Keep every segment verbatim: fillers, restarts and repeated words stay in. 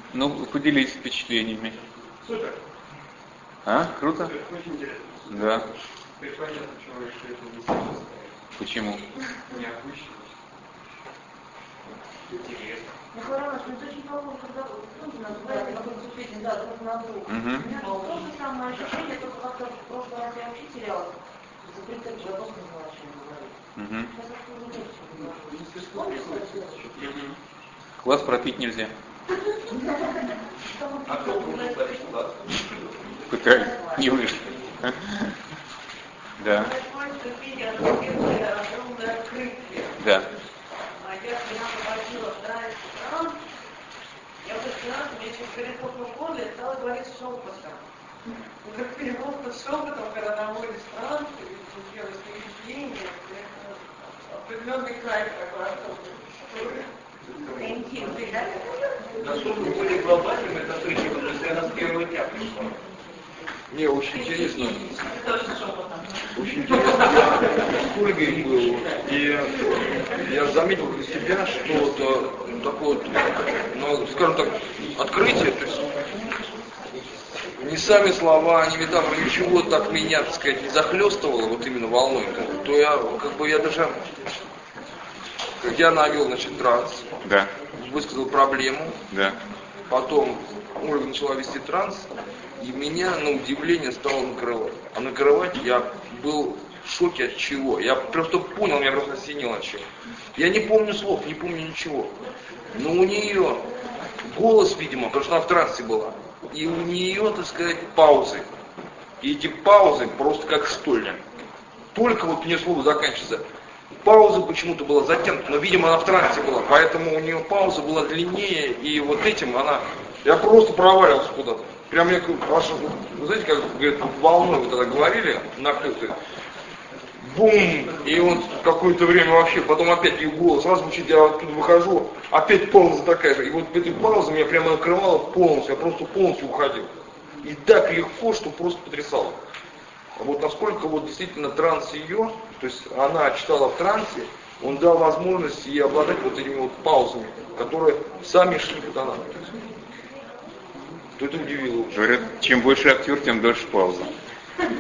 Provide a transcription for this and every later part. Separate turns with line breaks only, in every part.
Ну, поделитесь впечатлениями.
Супер.
А, круто?
Супер, очень интересно.
Да.
Теперь понятно, чего я что это не сейчас.
Почему?
Необычно. Интересно.
Ну, хорошо, это очень похоже, когда ну, называется какой-то ступень, да, друг на друга. У меня было то же самое ощущение, только как-то в прошлый раз я вообще терялась. За тридцать годов не знала, о чем говорить. Сейчас я уже легче говорю. Помнишь,
Квас пропить нельзя.
А кто будет пропить квас?
Пытаюсь, не вышло. Да. Да.
Я когда проводила вторая стран, я в этот раз, мне через переход в годы стала говорить шепотом. И как перевод с шепотом, когда наводишь стран, и делаешь впечатление, это определенный кайф такой. Интимный, да?
Насколько более глобальным это встреча, потому что она с первого дня пришла.
Мне очень интересно.
Тоже шепотом.
Очень интересно. Я с Ольгой был, и я заметил для себя, что вот такое вот, ну, скажем так, открытие, то есть не сами слова, не метафоры, ничего так меня, так сказать, не захлестывало вот именно волной, то, то я, как бы, я даже, как я навел, значит, транс,
Да.
высказал проблему,
Да.
потом Ольга начала вести транс, и меня, на удивление, стало накрывать. А накрывать я был в шоке от чего. Я просто понял, меня просто осенило от чего. Я не помню слов, не помню ничего. Но у нее голос, видимо, потому что она в трансе была. И у нее, так сказать, паузы. И эти паузы просто как штольня. Только вот мне слово заканчивается. Пауза почему-то была затянута, но, видимо, она в трансе была. Поэтому у нее пауза была длиннее, и вот этим она... Я просто проваливался куда-то. Прям я, аж, вы знаете, как говорят, волной вот тогда говорили, нахлёстывает. Бум! И вот какое-то время вообще, потом опять ее голос, раз звучит, я оттуда выхожу, опять пауза такая же. И вот этой паузы меня прямо накрывало полностью, я просто полностью уходил. И так легко, что просто потрясало. Вот насколько вот действительно транс ее, то есть она читала в трансе, он дал возможность ей обладать вот этими вот паузами, которые сами шли по тонам. То это удивило.
Говорят, чем больше актер, тем дольше пауза.
Мне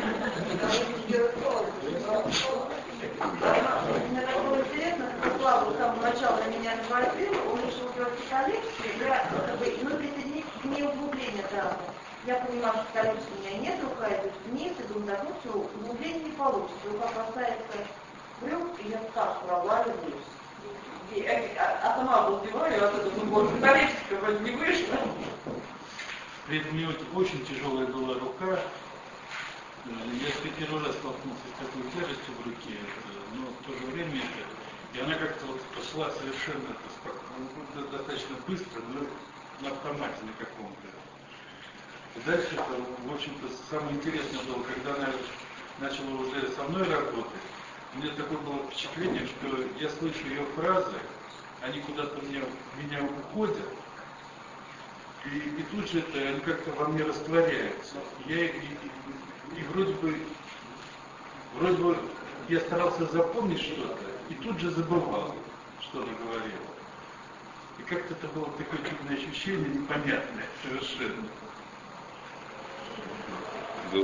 так было интересно, как Слава с самого начала на меня говорил, он решил делать коллекцию, я как бы, ну, присоединить к ней углубление сразу. Я понимаю, что коллекции у меня нет, рука идет вниз, и думаю, так, ну все, углубление не получится. Рука касается брюк, и я так проваливаюсь. А сама разбиваю, а это думаю, коллекция вроде не вышла.
При этом у нее очень тяжелая была рука. Я в первый раз столкнулся с такой тяжестью в руке, но в то же время это, и она как-то вот пошла совершенно ну, достаточно быстро, но на автомате на каком-то. И дальше, в общем-то, самое интересное было, когда она начала уже со мной работать, у меня такое было впечатление, что я слышу ее фразы, они куда-то меня, меня уходят, и, и тут же это, они как-то во мне растворяются. Я, и, и, и вроде бы, вроде бы я старался запомнить что-то, и тут же забывал, что она говорила. И как-то это было такое чудное ощущение, непонятное совершенно.
Да.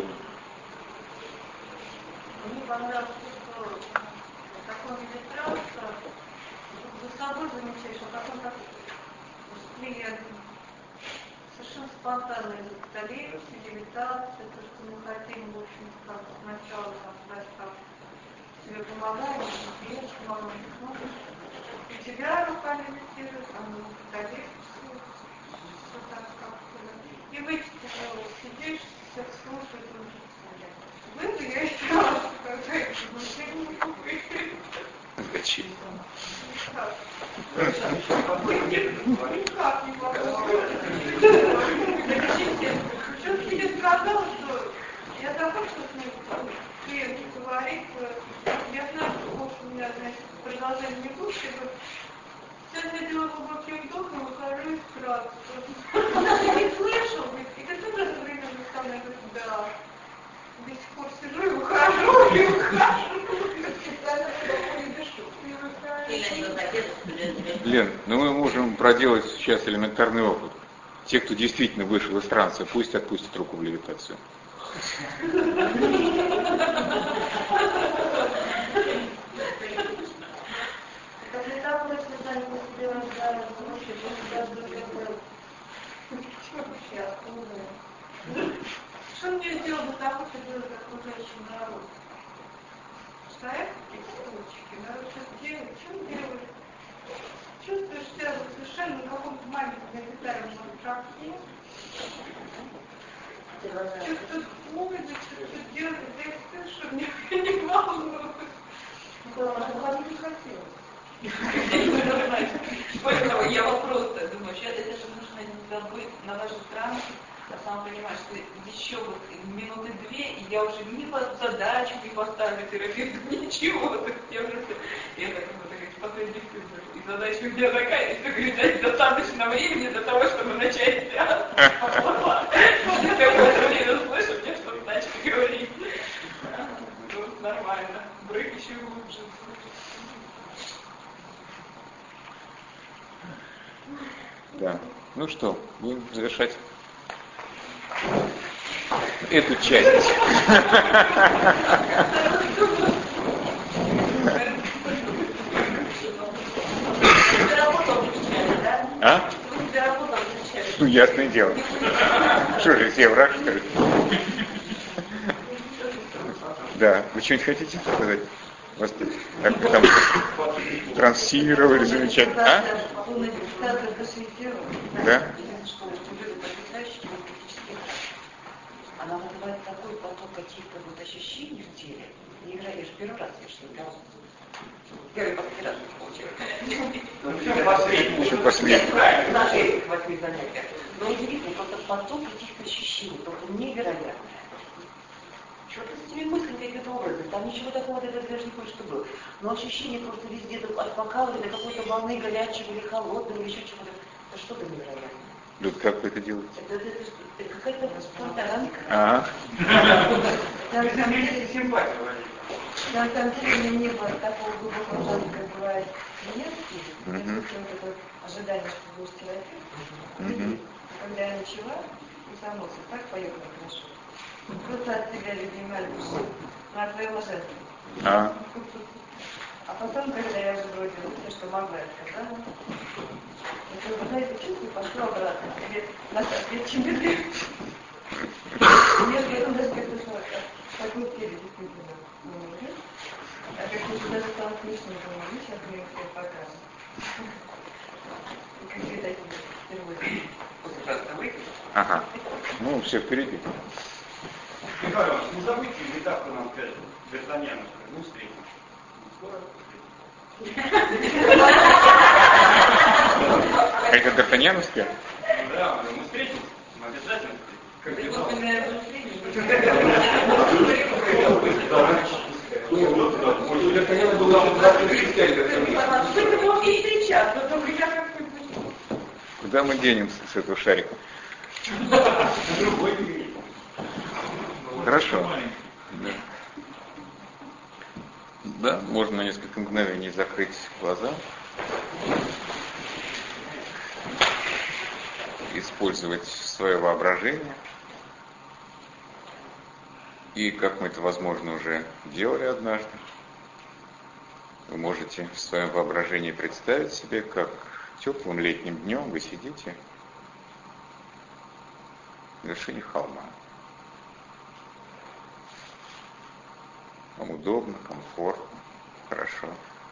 Мне понравилось, что в таком виде транса за собой замечаешь, а потом так приятно. Совершенно спонтанно идут коллекции, левитации, то, что мы хотим, в общем-то, как сначала дать как тебе помогаем, тебе помогаем, смотришь, и тебя рука левитирует, а мы коллекцию, все так как-то, и вы сидишь, все слушаешь, выйду я еще раз, какая-то внутренняя.
Зачем?
Никак не похоже. Что тебе сказал, что я закончила с ним клиенту говорить, я знаю, что больше у меня, значит, продолжение не будет, сейчас я делаю глубокий вдох и выхожу из краса. Она же не слышал, и ты тоже одновременно со мной говоришь, да, до сих пор сижу и выхожу, и выхожу, специально не дышу.
Лен, ну мы можем проделать сейчас элементарный опыт. Те, кто действительно вышел из транса, пусть отпустят руку в левитацию.
Это для того, если сами по себе рождаются, вообще, после другого. Что вообще, откуда? Что мне сделал для того, чтобы делать окружающий народ? Стоят какие-то случаи, народ что делает, что делает? Чувствуешь себя совершенно на каком-то маленьком элементарном шаге. Чувствуешь пользу, чувствуешь делать, это что мне не волнует. Она не хотела.
Поэтому я вот просто думаю, сейчас это же нужно забыть на ваш транс, а сам понимаешь, что еще вот минуты две, и я уже ни под задачу не поставлю терапевту, ничего. Так я уже, я так вот такая последний цифр. И задача у меня такая, если говорить, достаточно времени для того, чтобы начать сеанс. Если я в это время слышу, мне что-то начали говорить. Ну, нормально. Брык еще глубже.
Да. Ну что, будем завершать эту часть. А? Ну, ясное дело. Что же, все враг, что ли? Да. Вы что-нибудь хотите сказать? Вас так там транслировали замечательно. А? Да?
Она вызывает такой поток каких-то вот ощущений в теле. Не играю, я же первый раз, я что ли, первый последний раз получила.
Еще последний.
Наши этих восьми занятиях. Но удивительно, просто поток каких-то ощущений, просто невероятно. Что-то с этими мыслями, какие-то образы, там ничего такого, я даже не помню, что было. Но ощущение просто везде от покалывания до какой-то волны горячего или холодного, или еще чего-то. Это что-то невероятное.
Люд, как вы это делаете?
Это, это, это, это какая-то спонтанка.
Ага.
На самом деле, симпатия. На самом деле, у меня не было такого глубокого желания, как бывает клиентки. Я слышала такое ожидание, что будешь терапевт. Когда я начала, и сама так поехала хорошо. Просто от тебя, любимая душа, на твоем ожидании.
А.
А потом, когда я уже вроде все, что могла, я сказала, я сказала, знаете, чувствую, пошла обратно. На ответ чемпионат. Мне потом даже как-то шла, такой теле действительно. А как уже даже стало смешно, думаю, ну сейчас мне все покажут. Какие такие впервые.
Ага. Ну, все впереди.
Михаил Иванович, не забудьте метафору нам сказать, Д'Артаньяна, ну, встретимся. Скоро
Это Д'Артаньяновская?
Ну да, мы встретимся, мы обязательно
Куда мы денемся с этого шарика? Хорошо. Да. Да, можно на несколько мгновений закрыть глаза. Использовать свое воображение. И, как мы это, возможно, уже делали однажды, вы можете в своем воображении представить себе, как теплым летним днем вы сидите на вершине холма. Вам удобно, комфортно, хорошо.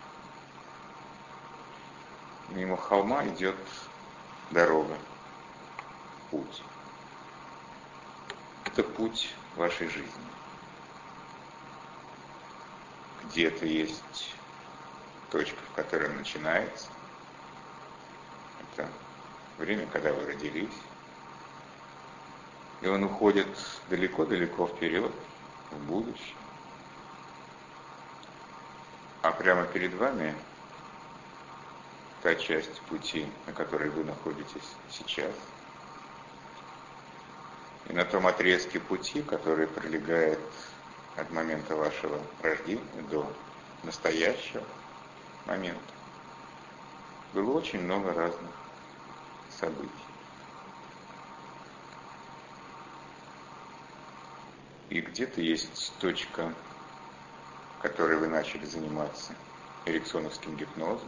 Мимо холма идет дорога, путь. Это путь вашей жизни. Где-то есть точка, в которой он начинается. Это время, когда вы родились. И он уходит далеко-далеко вперед, в будущее. А прямо перед вами та часть пути, на которой вы находитесь сейчас. И на том отрезке пути, который пролегает от момента вашего рождения до настоящего момента, было очень много разных событий. И где-то есть точка, которой вы начали заниматься эриксоновским гипнозом.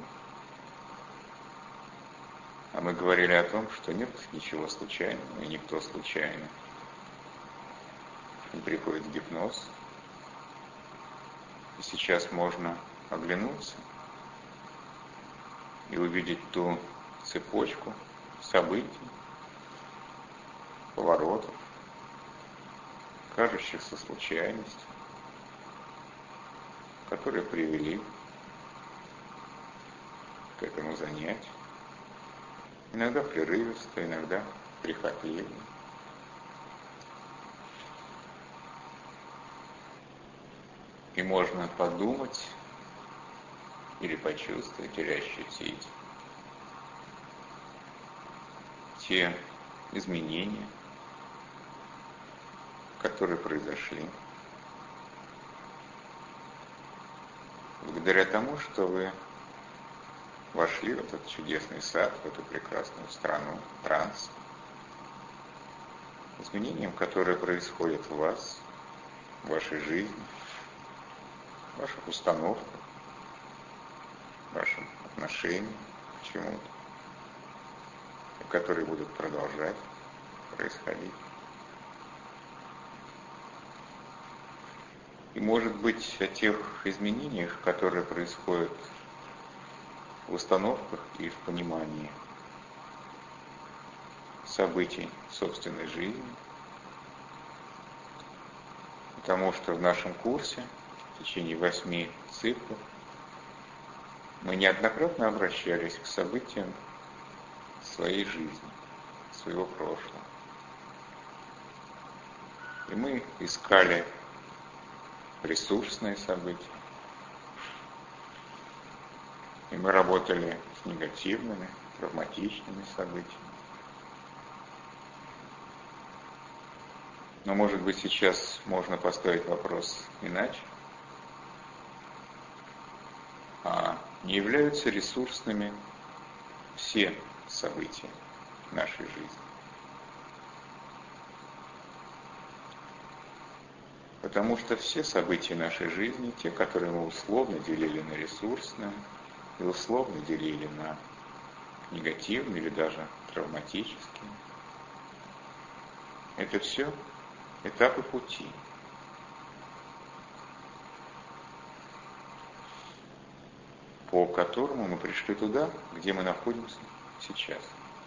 А мы говорили о том, что нет ничего случайного, и никто случайно не приходит в гипноз. И сейчас можно оглянуться и увидеть ту цепочку событий, поворотов, кажущихся случайностью, которые привели к этому занятию. Иногда прерывисто, иногда прихотливо. И можно подумать или почувствовать, или ощутить те изменения, которые произошли благодаря тому, что вы вошли в этот чудесный сад, в эту прекрасную страну, транс, изменениям, которые происходят в вас, в вашей жизни, в ваших установках, в вашем отношении к чему-то, которые будут продолжать происходить. И, может быть, о тех изменениях, которые происходят в установках и в понимании событий собственной жизни. Потому что в нашем курсе в течение восьми циклов мы неоднократно обращались к событиям своей жизни, своего прошлого. И мы искали ресурсные события. И мы работали с негативными, травматичными событиями. Но, может быть, сейчас можно поставить вопрос иначе. А не являются ресурсными все события нашей жизни? Потому что все события нашей жизни, те, которые мы условно делили на ресурсные, и условно делили на негативные или даже травматические, это все этапы пути. По которому мы пришли туда, где мы находимся сейчас.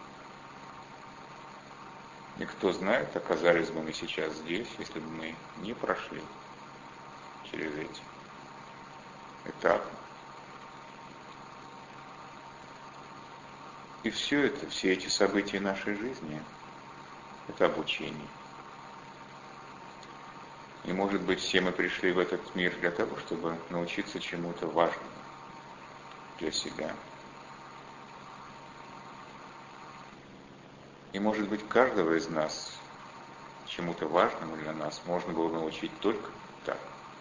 И кто знает, оказались бы мы сейчас здесь, если бы мы не прошли через эти этапы. И все это, все эти события нашей жизни, это обучение. И, может быть, все мы пришли в этот мир для того, чтобы научиться чему-то важному для себя. И, может быть, каждого из нас чему-то важному для нас можно было научить только так.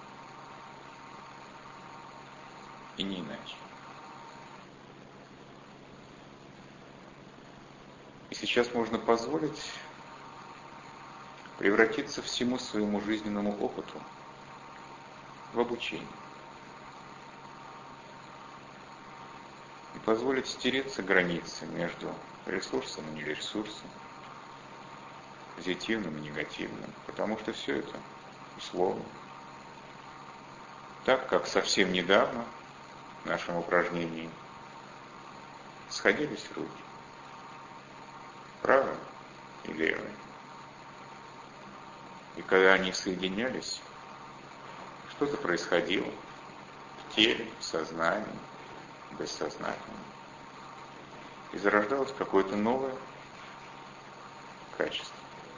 И не иначе. И сейчас можно позволить превратиться всему своему жизненному опыту в обучение. И позволить стереться границы между ресурсом и нересурсом, позитивным и негативным, потому что все это условно. Так как совсем недавно в нашем упражнении сходились руки, правая и левая. И когда они соединялись, что-то происходило в теле, в сознании, бессознательно. И зарождалось какое-то новое качество.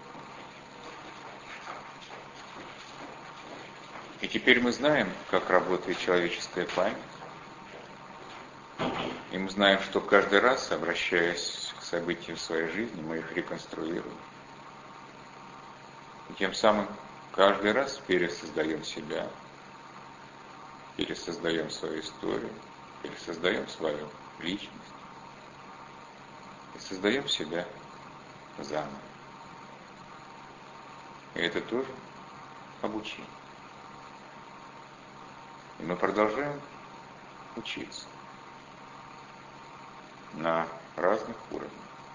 И теперь мы знаем, как работает человеческая память. И мы знаем, что каждый раз, обращаясь к событиям своей жизни, мы их реконструируем. И тем самым каждый раз пересоздаем себя, пересоздаем свою историю, пересоздаем свою личность. И создаем себя заново. И это тоже обучение. И мы продолжаем учиться на разных уровнях.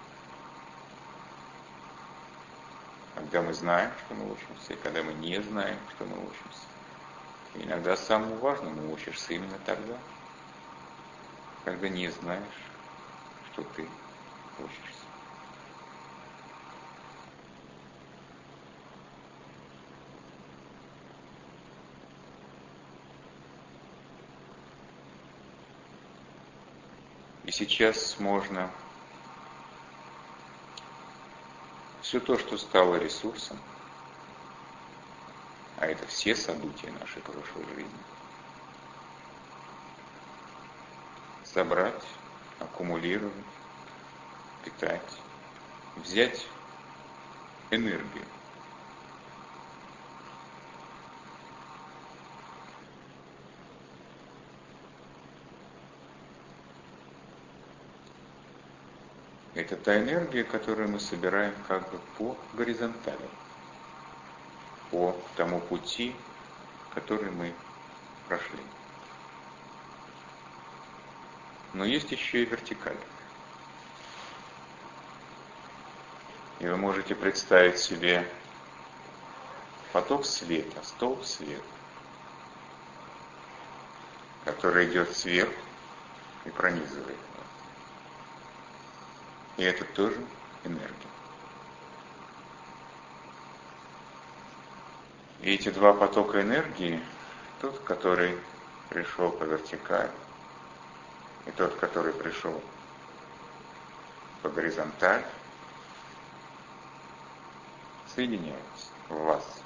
Когда мы знаем, что мы учимся, и когда мы не знаем, что мы учимся. И иногда самому важному учишься именно тогда, когда не знаешь, что ты учишься. И сейчас можно все то, что стало ресурсом, а это все события нашей прошлой жизни, собрать, аккумулировать, питать, взять энергию. Это та энергия, которую мы собираем как бы по горизонтали, по тому пути, который мы прошли. Но есть еще и вертикаль. И вы можете представить себе поток света, столб света, который идет сверху и пронизывает. И это тоже энергия. И эти два потока энергии, тот, который пришел по вертикали, и тот, который пришел по горизонтали, соединяются в вас.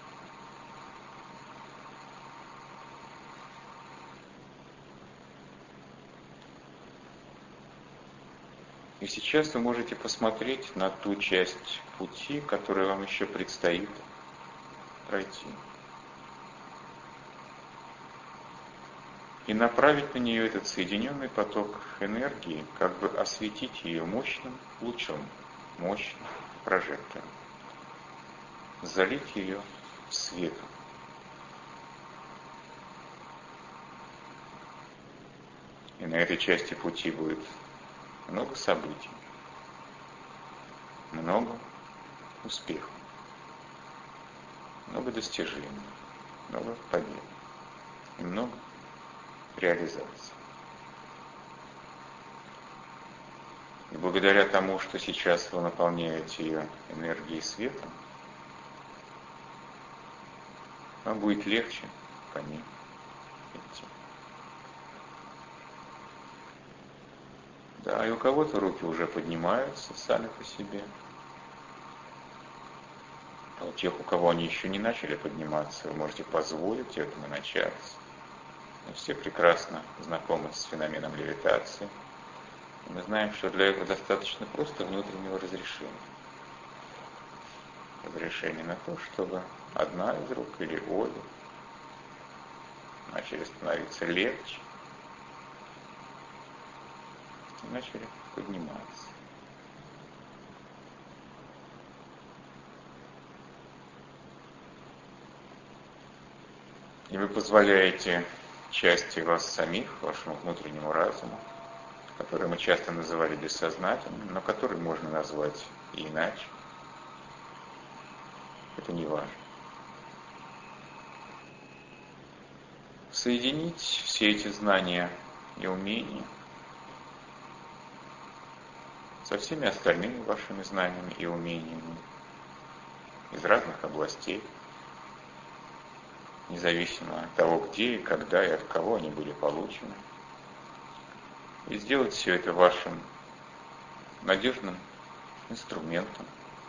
И сейчас вы можете посмотреть на ту часть пути, которую вам еще предстоит пройти. И направить на нее этот соединенный поток энергии, как бы осветить ее мощным лучом, мощным прожектором. Залить ее светом. И на этой части пути будет много событий, много успехов, много достижений, много побед и много реализаций. И благодаря тому, что сейчас вы наполняете ее энергией света, вам будет легче по ней идти. Да, и у кого-то руки уже поднимаются сами по себе. А у тех, у кого они еще не начали подниматься, вы можете позволить этому начаться. Мы все прекрасно знакомы с феноменом левитации. И мы знаем, что для этого достаточно просто внутреннего разрешения. Разрешение на то, чтобы одна из рук или обе начали становиться легче. И начали подниматься. И вы позволяете части вас самих, вашему внутреннему разуму, который мы часто называли бессознательным, но который можно назвать и иначе. Это не важно. Соединить все эти знания и умения со всеми остальными вашими знаниями и умениями из разных областей, независимо от того, где и когда и от кого они были получены, и сделать все это вашим надежным инструментом,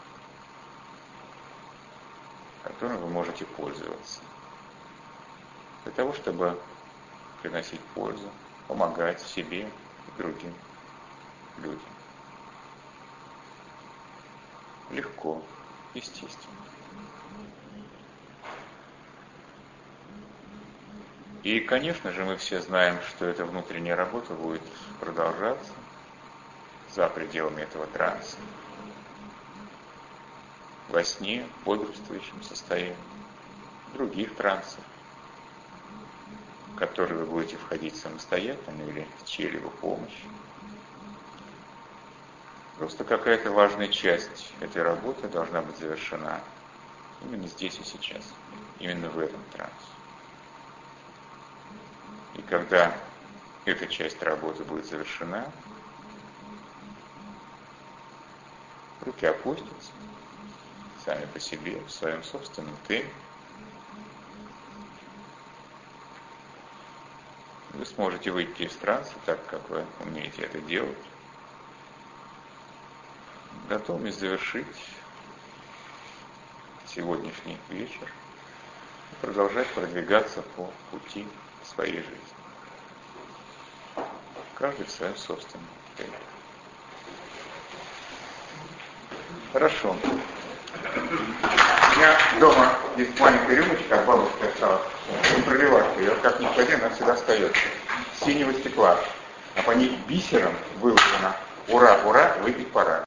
которым вы можете пользоваться, для того, чтобы приносить пользу, помогать себе и другим людям. Легко, естественно. И, конечно же, мы все знаем, что эта внутренняя работа будет продолжаться за пределами этого транса, во сне, в бодрствующем состоянии, других трансов, в которые вы будете входить самостоятельно или с чьей-либо помощью. Просто какая-то важная часть этой работы должна быть завершена именно здесь и сейчас, именно в этом трансе. И когда эта часть работы будет завершена, руки опустятся сами по себе, в своем собственном темпе. Вы сможете выйти из транса так, как вы умеете это делать. Готовность завершить сегодняшний вечер и продолжать продвигаться по пути своей жизни. Каждый в своем собственном темпе. Хорошо. У меня дома есть маленькая рюмочка, от бабушки осталась. Не проливать ее, как ни ходи, она всегда остается. Синего стекла. А по ней бисером выложено: ура, ура, выпить пора.